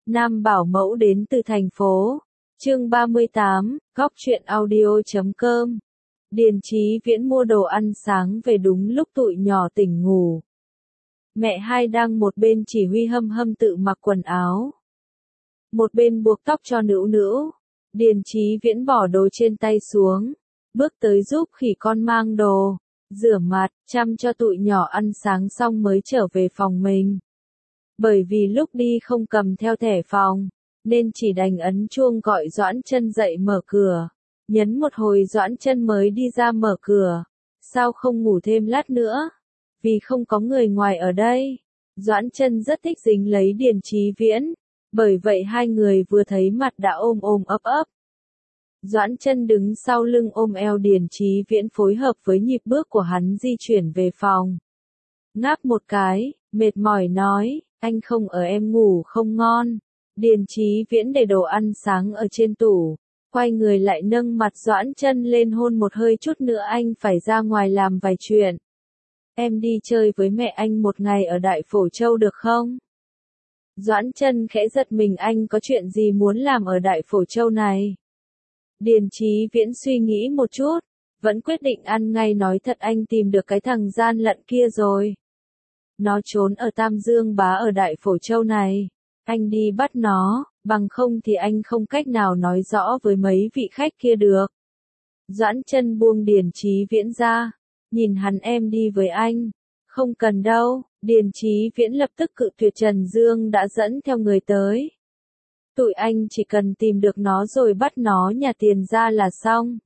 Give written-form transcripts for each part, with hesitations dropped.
Nam bảo mẫu đến từ thành phố. Chương 38, góc truyện audio.com. Điền Chí Viễn mua đồ ăn sáng về đúng lúc tụi nhỏ tỉnh ngủ. Mẹ hai đang một bên chỉ huy Hâm Hâm tự mặc quần áo, một bên buộc tóc cho Nữu Nữu. Điền Chí Viễn bỏ đồ trên tay xuống, bước tới giúp khỉ con mang đồ, rửa mặt, chăm cho tụi nhỏ ăn sáng xong mới trở về phòng mình. Bởi vì lúc đi không cầm theo thẻ phòng, nên chỉ đành ấn chuông gọi Doãn Chân dậy mở cửa. Nhấn một hồi Doãn Chân mới đi ra mở cửa. Sao không ngủ thêm lát nữa? Vì không có người ngoài ở đây. Doãn Chân rất thích dính lấy Điền Chí Viễn, bởi vậy hai người vừa thấy mặt đã ôm ôm ấp ấp. Doãn Chân đứng sau lưng ôm eo Điền Chí Viễn phối hợp với nhịp bước của hắn di chuyển về phòng. Ngáp một cái, mệt mỏi nói, anh không ở em ngủ không ngon. Điền Chí Viễn để đồ ăn sáng ở trên tủ, quay người lại nâng mặt Doãn Chân lên hôn một hơi, chút nữa anh phải ra ngoài làm vài chuyện. Em đi chơi với mẹ anh một ngày ở Đại Phổ Châu được không? Doãn Chân khẽ giật mình, anh có chuyện gì muốn làm ở Đại Phổ Châu này? Điền Chí Viễn suy nghĩ một chút, vẫn quyết định ăn ngay, nói thật anh tìm được cái thằng gian lận kia rồi. Nó trốn ở Tam Dương Bá ở Đại Phổ Châu này. Anh đi bắt nó, bằng không thì anh không cách nào nói rõ với mấy vị khách kia được. Doãn Chân buông Điền Chí Viễn ra, nhìn hắn, em đi với anh. Không cần đâu. Điền Chí Viễn lập tức cự tuyệt, Trần Dương đã dẫn theo người tới. Tụi anh chỉ cần tìm được nó rồi bắt nó nhả tiền ra là xong.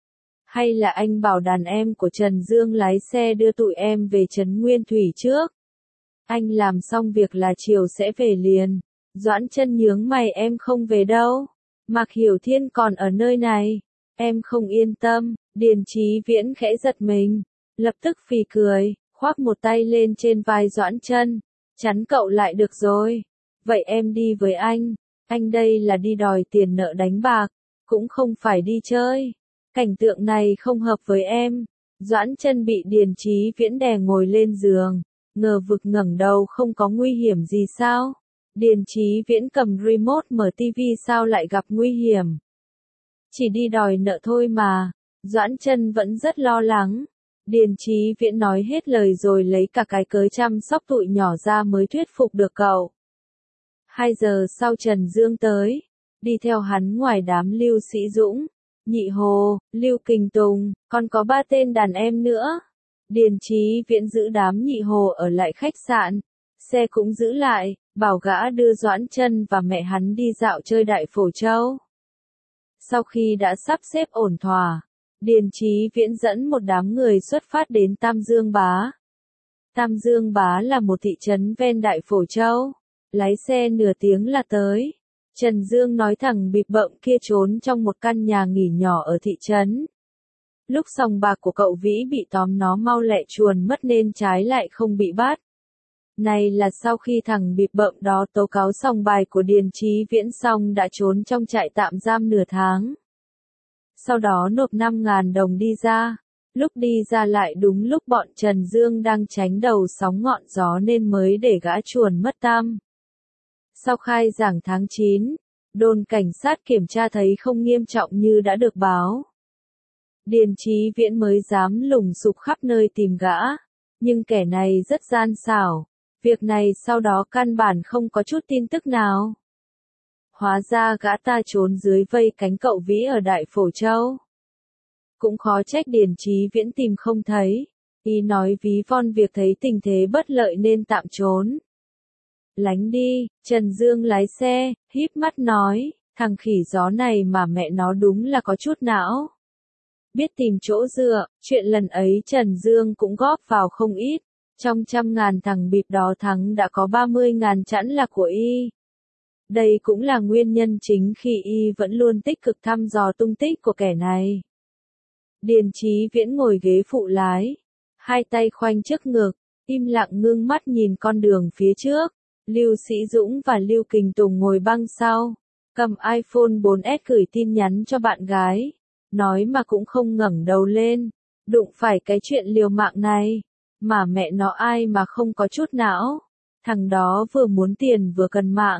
Hay là anh bảo đàn em của Trần Dương lái xe đưa tụi em về Trấn Nguyên Thủy trước. Anh làm xong việc là chiều sẽ về liền. Doãn Chân nhướng mày, em không về đâu. Mạc Hiểu Thiên còn ở nơi này. Em không yên tâm. Điền Chí Viễn khẽ giật mình, lập tức phì cười, khoác một tay lên trên vai Doãn Chân. Chắn cậu lại được rồi. Vậy em đi với anh đây là đi đòi tiền nợ đánh bạc, cũng không phải đi chơi. Cảnh tượng này không hợp với em. Doãn Chân bị Điền Chí Viễn đè ngồi lên giường, ngờ vực ngẩng đầu, không có nguy hiểm gì sao? Điền Chí Viễn cầm remote mở tivi, sao lại gặp nguy hiểm? Chỉ đi đòi nợ thôi mà. Doãn Chân vẫn rất lo lắng. Điền Chí Viễn nói hết lời rồi lấy cả cái cớ chăm sóc tụi nhỏ ra mới thuyết phục được cậu. 2 giờ sau Trần Dương tới, đi theo hắn ngoài đám Lưu Sĩ Dũng, Nhị Hồ, Lưu Kình Tùng, còn có 3 tên đàn em nữa. Điền Chí Viễn giữ đám Nhị Hồ ở lại khách sạn, xe cũng giữ lại, bảo gã đưa Doãn Chân và mẹ hắn đi dạo chơi Đại Phổ Châu. Sau khi đã sắp xếp ổn thỏa, Điền Chí Viễn dẫn một đám người xuất phát đến Tam Dương Bá. Tam Dương Bá là một thị trấn ven Đại Phổ Châu. Lái xe nửa tiếng là tới. Trần Dương nói thằng bịp bợm kia trốn trong một căn nhà nghỉ nhỏ ở thị trấn. Lúc sòng bạc của cậu Vĩ bị tóm nó mau lẹ chuồn mất nên trái lại không bị bắt. Này là sau khi thằng bịp bợm đó tố cáo sòng bài của Điền Chí Viễn xong đã trốn trong trại tạm giam nửa tháng. Sau đó nộp 5.000 đồng đi ra. Lúc đi ra lại đúng lúc bọn Trần Dương đang tránh đầu sóng ngọn gió nên mới để gã chuồn mất tăm. Sau khai giảng tháng 9, đồn cảnh sát kiểm tra thấy không nghiêm trọng như đã được báo. Điền Chí Viễn mới dám lùng sục khắp nơi tìm gã, nhưng kẻ này rất gian xảo. Việc này sau đó căn bản không có chút tin tức nào. Hóa ra gã ta trốn dưới vây cánh cậu Vĩ ở Đại Phổ Châu. Cũng khó trách Điền Chí Viễn tìm không thấy. Y nói ví von việc thấy tình thế bất lợi nên tạm trốn. Lánh đi. Trần Dương lái xe, híp mắt nói, thằng khỉ gió này mà mẹ nó đúng là có chút não. Biết tìm chỗ dựa, chuyện lần ấy Trần Dương cũng góp vào không ít. Trong 100.000 thằng bịp đó thắng đã có 30.000 chẵn là của Y. Đây cũng là nguyên nhân chính khi Y vẫn luôn tích cực thăm dò tung tích của kẻ này. Điền Chí Viễn ngồi ghế phụ lái, hai tay khoanh trước ngực, im lặng ngưng mắt nhìn con đường phía trước. Lưu Sĩ Dũng và Lưu Kình Tùng ngồi băng sau, cầm iPhone 4S gửi tin nhắn cho bạn gái, nói mà cũng không ngẩng đầu lên. Đụng phải cái chuyện liều mạng này, mà mẹ nó ai mà không có chút não. Thằng đó vừa muốn tiền vừa cần mạng,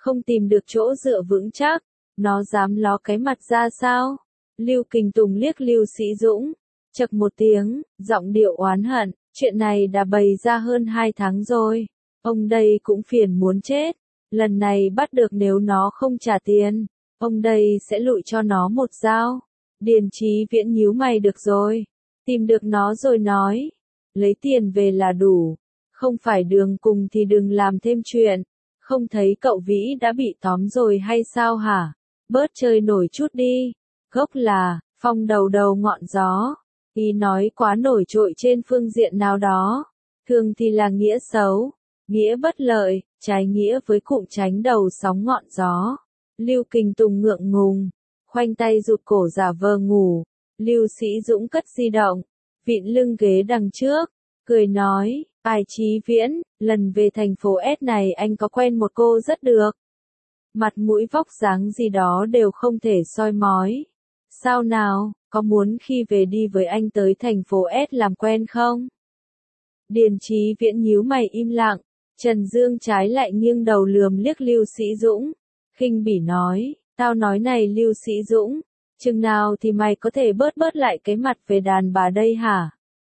Không tìm được chỗ dựa vững chắc, nó dám ló cái mặt ra sao? Lưu Kình Tùng liếc Lưu Sĩ Dũng, chậc một tiếng, giọng điệu oán hận, chuyện này đã bày ra hơn 2 tháng rồi. Ông đây cũng phiền muốn chết, lần này bắt được nếu nó không trả tiền, ông đây sẽ lụi cho nó một dao. Điền Chí Viễn nhíu mày được rồi, tìm được nó rồi nói, lấy tiền về là đủ, không phải đường cùng thì đừng làm thêm chuyện, không thấy cậu Vĩ đã bị tóm rồi hay sao hả? Bớt chơi nổi chút đi, gốc là, phong đầu đầu ngọn gió, ý nói quá nổi trội trên phương diện nào đó, thường thì là nghĩa xấu, nghĩa bất lợi, trái nghĩa với cụm tránh đầu sóng ngọn gió. Lưu Kình Tùng ngượng ngùng, khoanh tay rụt cổ giả vờ ngủ, Lưu Sĩ Dũng cất di động, vịn lưng ghế đằng trước, cười nói, Ai Chí Viễn, lần về thành phố S này anh có quen một cô rất được. Mặt mũi vóc dáng gì đó đều không thể soi mói. Sao nào, có muốn khi về đi với anh tới thành phố S làm quen không? Điền Chí Viễn nhíu mày im lặng, Trần Dương trái lại nghiêng đầu lườm liếc Lưu Sĩ Dũng, khinh bỉ nói, tao nói này Lưu Sĩ Dũng, chừng nào thì mày có thể bớt lại cái mặt về đàn bà đây hả?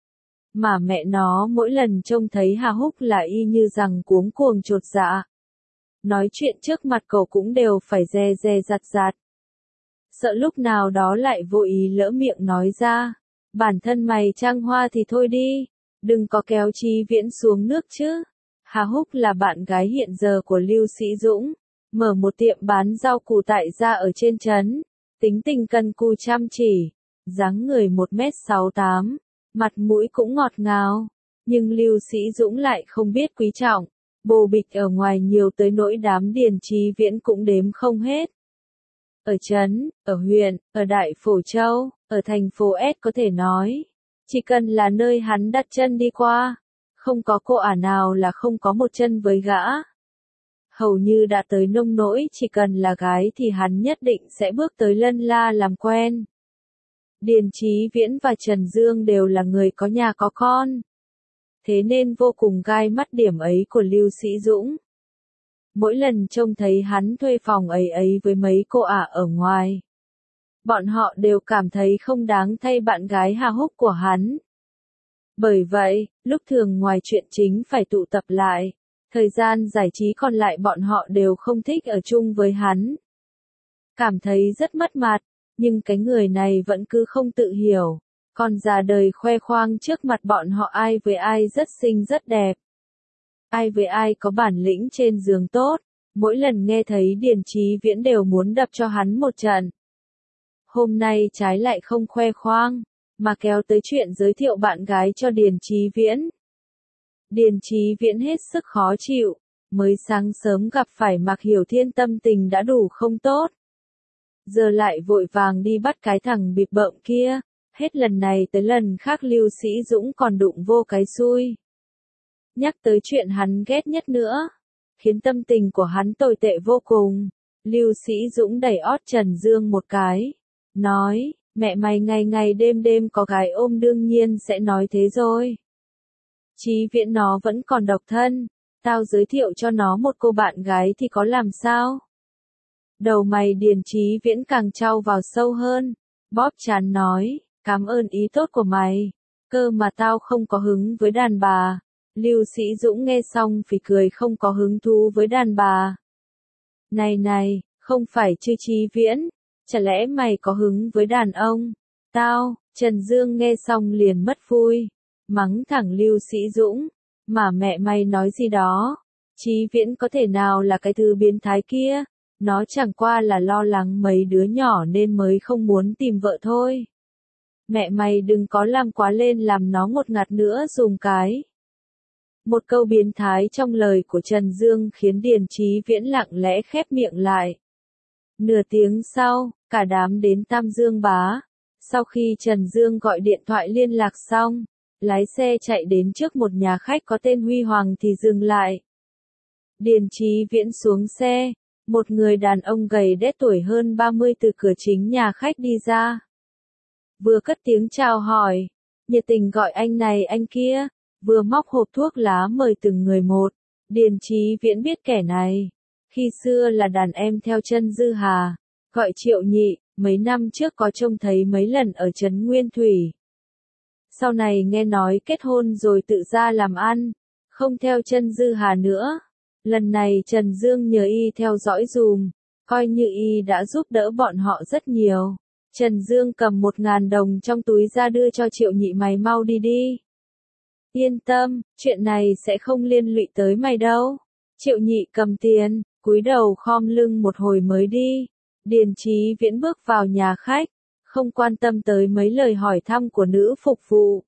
Mà mẹ nó mỗi lần trông thấy Hà Húc là y như rằng cuống cuồng chột dạ. Nói chuyện trước mặt cậu cũng đều phải dè dè dặt dặt. Sợ lúc nào đó lại vô ý lỡ miệng nói ra, bản thân mày trăng hoa thì thôi đi, đừng có kéo Chí Viễn xuống nước chứ. Hà Húc là bạn gái hiện giờ của Lưu Sĩ Dũng, mở một tiệm bán rau củ tại gia ở trên trấn, tính tình cần cù chăm chỉ, dáng người 1m68, mặt mũi cũng ngọt ngào, nhưng Lưu Sĩ Dũng lại không biết quý trọng, bồ bịch ở ngoài nhiều tới nỗi đám Điền Chí Viễn cũng đếm không hết. Ở trấn, ở huyện, ở Đại Phổ Châu, ở thành phố S có thể nói, chỉ cần là nơi hắn đặt chân đi qua, không có cô ả nào là không có một chân với gã. Hầu như đã tới nông nỗi chỉ cần là gái thì hắn nhất định sẽ bước tới lân la làm quen. Điền Chí Viễn và Trần Dương đều là người có nhà có con. Thế nên vô cùng gai mắt điểm ấy của Lưu Sĩ Dũng. Mỗi lần trông thấy hắn thuê phòng ấy với mấy cô ả ở ngoài, bọn họ đều cảm thấy không đáng thay bạn gái Hà Húc của hắn. Bởi vậy, lúc thường ngoài chuyện chính phải tụ tập lại, thời gian giải trí còn lại bọn họ đều không thích ở chung với hắn. Cảm thấy rất mất mặt, nhưng cái người này vẫn cứ không tự hiểu, còn già đời khoe khoang trước mặt bọn họ ai với ai rất xinh rất đẹp. Ai với ai có bản lĩnh trên giường tốt, mỗi lần nghe thấy Điền Chí Viễn đều muốn đập cho hắn một trận. Hôm nay trái lại không khoe khoang, mà kéo tới chuyện giới thiệu bạn gái cho Điền Chí Viễn. Điền Chí Viễn hết sức khó chịu, mới sáng sớm gặp phải Mạc Hiểu Thiên tâm tình đã đủ không tốt. Giờ lại vội vàng đi bắt cái thằng bịp bợm kia, hết lần này tới lần khác Lưu Sĩ Dũng còn đụng vô cái xui. Nhắc tới chuyện hắn ghét nhất nữa, khiến tâm tình của hắn tồi tệ vô cùng. Lưu Sĩ Dũng đẩy ót Trần Dương một cái, nói, mẹ mày ngày ngày đêm đêm có gái ôm đương nhiên sẽ nói thế rồi. Chí Viễn nó vẫn còn độc thân, tao giới thiệu cho nó một cô bạn gái thì có làm sao? Đầu mày Điền Chí Viễn càng trao vào sâu hơn, bóp trán nói, cảm ơn ý tốt của mày, cơ mà tao không có hứng với đàn bà. Lưu Sĩ Dũng nghe xong phì cười không có hứng thú với đàn bà. Này, không phải chứ Chí Viễn, chả lẽ mày có hứng với đàn ông? Tao, Trần Dương nghe xong liền mất vui, mắng thẳng Lưu Sĩ Dũng, mà mẹ mày nói gì đó, Chí Viễn có thể nào là cái thứ biến thái kia, nó chẳng qua là lo lắng mấy đứa nhỏ nên mới không muốn tìm vợ thôi. Mẹ mày đừng có làm quá lên làm nó ngột ngạt nữa dùng cái. Một câu biến thái trong lời của Trần Dương khiến Điền Chí Viễn lặng lẽ khép miệng lại. Nửa tiếng sau, cả đám đến Tam Dương Bá. Sau khi Trần Dương gọi điện thoại liên lạc xong, lái xe chạy đến trước một nhà khách có tên Huy Hoàng thì dừng lại. Điền Chí Viễn xuống xe, một người đàn ông gầy đét tuổi hơn 30 từ cửa chính nhà khách đi ra. Vừa cất tiếng chào hỏi, nhiệt tình gọi anh này anh kia, vừa móc hộp thuốc lá mời từng người một. Điền Chí Viễn biết kẻ này, Khi xưa là đàn em theo chân Dư Hà, gọi Triệu Nhị, mấy năm trước có trông thấy mấy lần ở trấn Nguyên Thủy. Sau này nghe nói kết hôn rồi tự ra làm ăn, không theo chân Dư Hà nữa. Lần này Trần Dương nhờ y theo dõi dùm, coi như y đã giúp đỡ bọn họ rất nhiều. Trần Dương cầm 1.000 đồng trong túi ra đưa cho Triệu Nhị, mày mau đi đi. Yên tâm, chuyện này sẽ không liên lụy tới mày đâu. Triệu Nhị cầm tiền, cúi đầu khom lưng một hồi mới đi. Điền Chí Viễn bước vào nhà khách, không quan tâm tới mấy lời hỏi thăm của nữ phục vụ.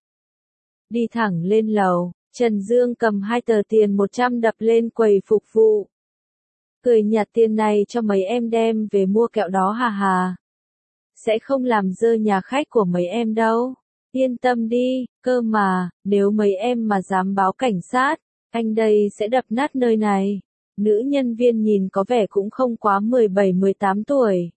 Đi thẳng lên lầu, Trần Dương cầm 2 tờ tiền 100 đập lên quầy phục vụ. Cười nhặt, tiền này cho mấy em đem về mua kẹo đó hà hà. Sẽ không làm dơ nhà khách của mấy em đâu. Yên tâm đi, cơ mà, nếu mấy em mà dám báo cảnh sát, anh đây sẽ đập nát nơi này. Nữ nhân viên nhìn có vẻ cũng không quá 17-18 tuổi.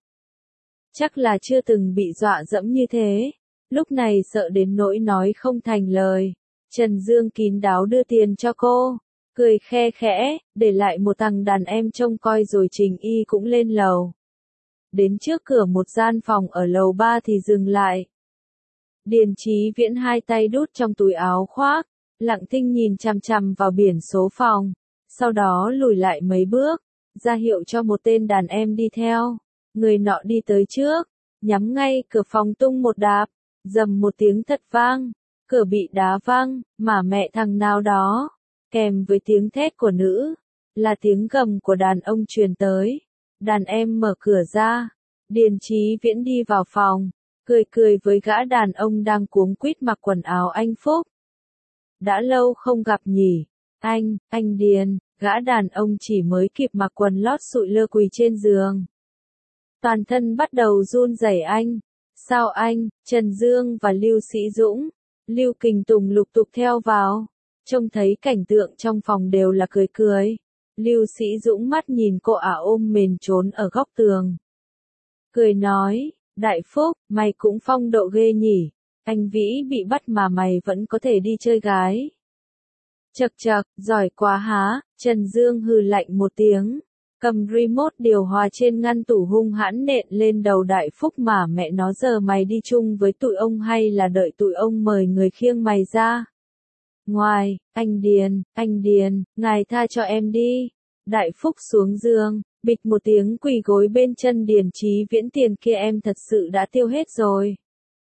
Chắc là chưa từng bị dọa dẫm như thế. Lúc này sợ đến nỗi nói không thành lời. Trần Dương kín đáo đưa tiền cho cô, cười khe khẽ, để lại một thằng đàn em trông coi rồi Trình Y cũng lên lầu. Đến trước cửa một gian phòng ở lầu 3 thì dừng lại. Điền Chí Viễn 2 tay đút trong túi áo khoác, lặng thinh nhìn chằm chằm vào biển số phòng, sau đó lùi lại mấy bước, ra hiệu cho một tên đàn em đi theo. Người nọ đi tới trước, nhắm ngay cửa phòng tung một đạp, dầm một tiếng thật vang, cửa bị đá văng, mà mẹ thằng nào đó, kèm với tiếng thét của nữ, là tiếng gầm của đàn ông truyền tới. Đàn em mở cửa ra, Điền Chí Viễn đi vào phòng, cười với gã đàn ông đang cuống quýt mặc quần áo anh Phúc. Đã lâu không gặp nhỉ, anh Điền, gã đàn ông chỉ mới kịp mặc quần lót sụi lơ quỳ trên giường. Toàn thân bắt đầu run rẩy. Anh, sao anh? Trần Dương và Lưu Sĩ Dũng, Lưu Kình Tùng lục tục theo vào, trông thấy cảnh tượng trong phòng đều là cười. Lưu Sĩ Dũng mắt nhìn cô ả ôm mền trốn ở góc tường. Cười nói, Đại Phúc, mày cũng phong độ ghê nhỉ, anh Vĩ bị bắt mà mày vẫn có thể đi chơi gái. Chậc, giỏi quá há, Trần Dương hừ lạnh một tiếng, cầm remote điều hòa trên ngăn tủ hung hãn nện lên đầu Đại Phúc, mà mẹ nó, giờ mày đi chung với tụi ông hay là đợi tụi ông mời người khiêng mày ra? Ngoài, anh Điền, ngài tha cho em đi. Đại Phúc xuống giường, bịch một tiếng quỳ gối bên chân Điền Chí Viễn, tiền kia em thật sự đã tiêu hết rồi.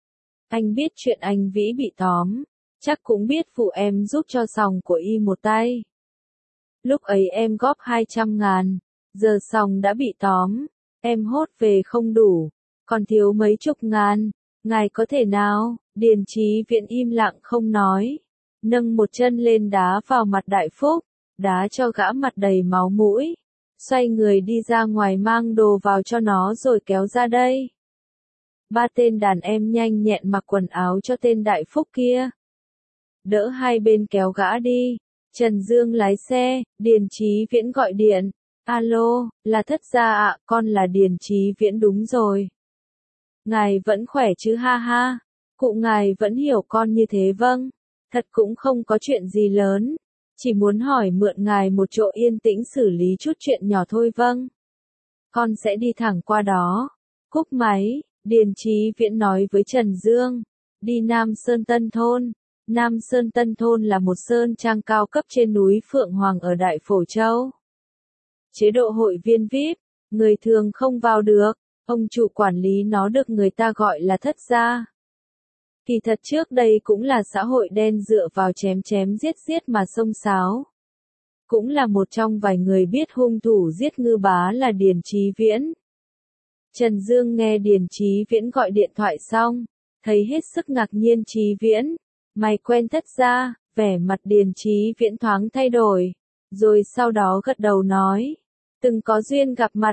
Anh biết chuyện anh Vĩ bị tóm, chắc cũng biết phụ em giúp cho sòng của y một tay. Lúc ấy em góp 200.000, giờ sòng đã bị tóm, em hốt về không đủ, còn thiếu mấy chục ngàn, ngài có thể nào? Điền Chí Viễn im lặng không nói, nâng một chân lên đá vào mặt Đại Phúc, đá cho gã mặt đầy máu mũi, xoay người đi ra ngoài mang đồ vào cho nó rồi kéo ra đây. 3 tên đàn em nhanh nhẹn mặc quần áo cho tên Đại Phúc kia, đỡ hai bên kéo gã đi. Trần Dương lái xe, Điền Chí Viễn gọi điện. Alo, là Thất gia ạ, con là Điền Chí Viễn đúng rồi. Ngài vẫn khỏe chứ ha ha, cụ ngài vẫn hiểu con như thế. Vâng, thật cũng không có chuyện gì lớn, chỉ muốn hỏi mượn ngài một chỗ yên tĩnh xử lý chút chuyện nhỏ thôi. Vâng, con sẽ đi thẳng qua đó. Cúp máy, Điền Chí Viễn nói với Trần Dương, đi Nam Sơn Tân Thôn. Nam Sơn Tân Thôn là một sơn trang cao cấp trên núi Phượng Hoàng ở Đại Phổ Châu. Chế độ hội viên VIP, người thường không vào được, ông chủ quản lý nó được người ta gọi là Thất gia. Kỳ thật trước đây cũng là xã hội đen dựa vào chém giết mà xông xáo. Cũng là một trong vài người biết hung thủ giết Ngư Bá là Điền Chí Viễn. Trần Dương nghe Điền Chí Viễn gọi điện thoại xong, thấy hết sức ngạc nhiên. Chí Viễn, mày quen Thất gia? Vẻ mặt Điền Chí Viễn thoáng thay đổi, rồi sau đó gật đầu nói, từng có duyên gặp mặt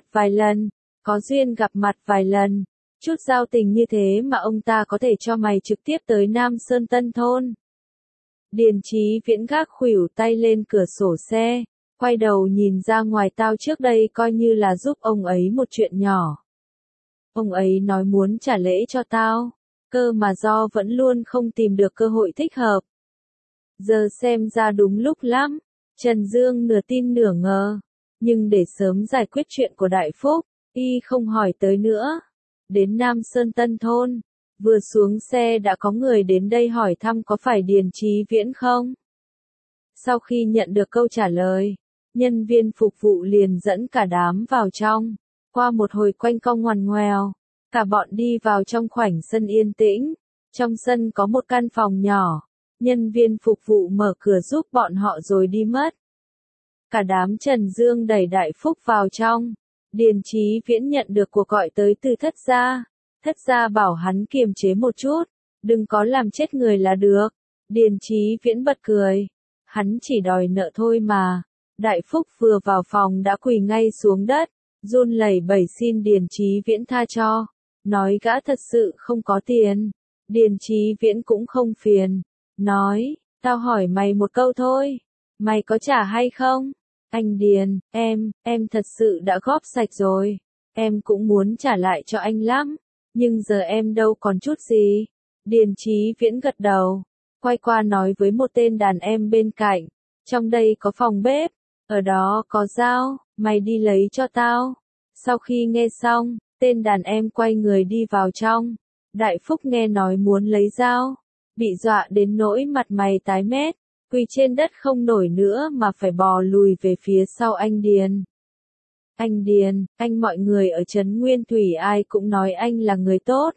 vài lần, chút giao tình như thế mà ông ta có thể cho mày trực tiếp tới Nam Sơn Tân Thôn. Điền Chí Viễn gác khuỷu tay lên cửa sổ xe, quay đầu nhìn ra ngoài. Tao trước đây coi như là giúp ông ấy một chuyện nhỏ. Ông ấy nói muốn trả lễ cho tao, cơ mà do vẫn luôn không tìm được cơ hội thích hợp. Giờ xem ra đúng lúc lắm. Trần Dương nửa tin nửa ngờ. nhưng để sớm giải quyết chuyện của Đại Phúc, y không hỏi tới nữa. Đến Nam Sơn Tân Thôn, vừa xuống xe đã có người đến đây hỏi thăm có phải Điền Chí Viễn không? Sau khi nhận được câu trả lời, nhân viên phục vụ liền dẫn cả đám vào trong. Qua một hồi quanh co ngoằn ngoèo, cả bọn đi vào trong khoảnh sân yên tĩnh. Trong sân có một căn phòng nhỏ, nhân viên phục vụ mở cửa giúp bọn họ rồi đi mất. Cả đám Trần Dương đẩy Đại Phúc vào trong. Điền Chí Viễn nhận được cuộc gọi tới từ Thất gia. Thất gia bảo hắn kiềm chế một chút, đừng có làm chết người là được. Điền Chí Viễn bật cười. Hắn chỉ đòi nợ thôi mà. Đại Phúc vừa vào phòng đã quỳ ngay xuống đất, run lẩy bẩy xin Điền Chí Viễn tha cho. Nói gã thật sự không có tiền. Điền Chí Viễn cũng không phiền. Nói, tao hỏi mày một câu thôi. Mày có trả hay không? Anh Điền, em thật sự đã góp sạch rồi. Em cũng muốn trả lại cho anh lắm. Nhưng giờ em đâu còn chút gì. Điền Chí Viễn gật đầu. Quay qua nói với một tên đàn em bên cạnh. Trong đây có phòng bếp. Ở đó có dao. Mày đi lấy cho tao. Sau khi nghe xong, tên đàn em quay người đi vào trong. Đại Phúc nghe nói muốn lấy dao. Bị dọa đến nỗi mặt mày tái mét. Quỳ trên đất không nổi nữa mà phải bò lùi về phía sau anh Điền. Anh Điền, anh mọi người ở Trấn Nguyên Thủy ai cũng nói anh là người tốt.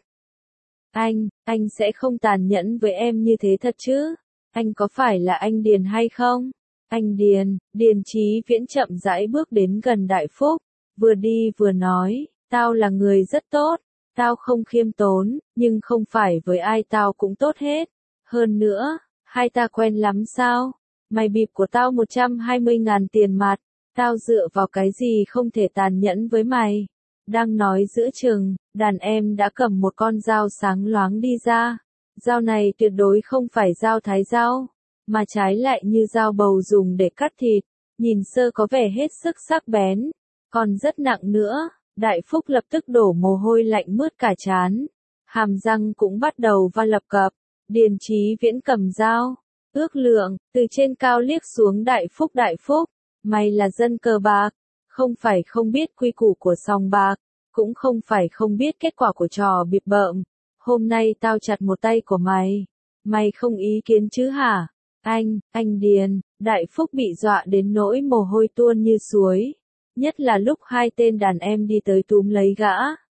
Anh sẽ không tàn nhẫn với em như thế thật chứ? Anh có phải là anh Điền hay không? Anh Điền, Điền Chí Viễn chậm rãi bước đến gần Đại Phúc, vừa đi vừa nói, tao là người rất tốt, tao không khiêm tốn, nhưng không phải với ai tao cũng tốt hết. Hơn nữa, hai ta quen lắm sao? Mày bịp của tao 120.000 tiền mặt, tao dựa vào cái gì không thể tàn nhẫn với mày? Đang nói giữa chừng, đàn em đã cầm một con dao sáng loáng đi ra. Dao này tuyệt đối không phải dao thái rau, mà trái lại như dao bầu dùng để cắt thịt, nhìn sơ có vẻ hết sức sắc bén, còn rất nặng nữa. Đại Phúc lập tức đổ mồ hôi lạnh mướt cả trán, hàm răng cũng bắt đầu va lập cập. Điền Chí Viễn cầm dao, ước lượng, từ trên cao liếc xuống Đại Phúc, mày là dân cờ bạc, không phải không biết quy củ của sòng bạc, cũng không phải không biết kết quả của trò bịp bợm. Hôm nay tao chặt một tay của mày, mày không ý kiến chứ hả? Anh Điền, Đại Phúc bị dọa đến nỗi mồ hôi tuôn như suối, nhất là lúc hai tên đàn em đi tới túm lấy gã.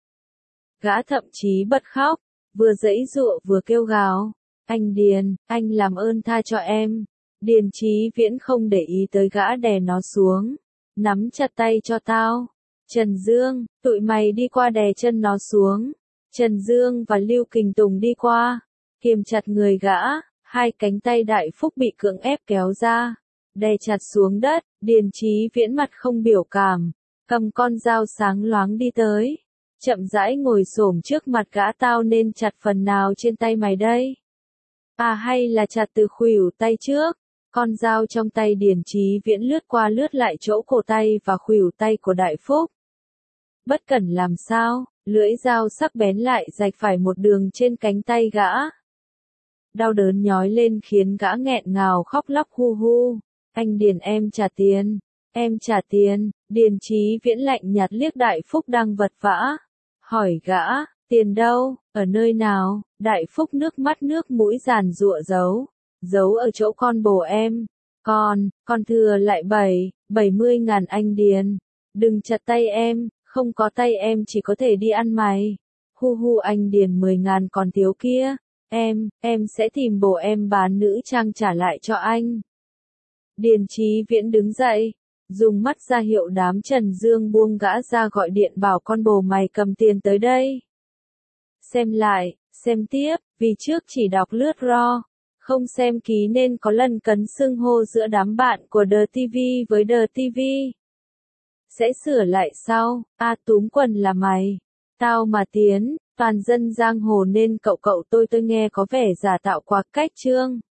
Gã thậm chí bật khóc, vừa giãy giụa vừa kêu gào. Anh Điền, anh làm ơn tha cho em. Điền Chí Viễn không để ý tới gã đè nó xuống. Nắm chặt tay cho tao. Trần Dương, tụi mày đi qua đè chân nó xuống. Trần Dương và Lưu Kình Tùng đi qua. Kiềm chặt người gã, hai cánh tay Đại Phúc bị cưỡng ép kéo ra. Đè chặt xuống đất, Điền Chí Viễn mặt không biểu cảm. Cầm con dao sáng loáng đi tới. Chậm rãi ngồi xổm trước mặt gã, tao nên chặt phần nào trên tay mày đây? À hay là chặt từ khuỷu tay trước? Con dao trong tay Điền Chí Viễn lướt qua lướt lại chỗ cổ tay và khuỷu tay của Đại Phúc. Bất cẩn làm sao, lưỡi dao sắc bén lại rạch phải một đường trên cánh tay gã. Đau đớn nhói lên khiến gã nghẹn ngào khóc lóc hu hu. Anh Điền, em trả tiền. Em trả tiền. Điền Chí Viễn lạnh nhạt liếc Đại Phúc đang vật vã. Hỏi gã, tiền đâu, ở nơi nào? Đại Phúc nước mắt nước mũi giàn giụa giấu ở chỗ con bồ em. Con thừa lại 70.000 anh Điền. Đừng chặt tay em, không có tay em chỉ có thể đi ăn mày. Hu hu, anh Điền, 10.000 còn thiếu kia. Em sẽ tìm bồ em bán nữ trang trả lại cho anh. Điền Chí Viễn đứng dậy, dùng mắt ra hiệu đám Trần Dương buông gã ra, gọi điện bảo con bồ mày cầm tiền tới đây. Xem lại, xem tiếp, vì trước chỉ đọc lướt RO, không xem ký nên có lần cấn xưng hô giữa đám bạn của The TV với The TV. Sẽ sửa lại sau. Túm quần là mày. Tao mà Tiến, toàn dân giang hồ nên cậu tôi nghe có vẻ giả tạo quá cách trương.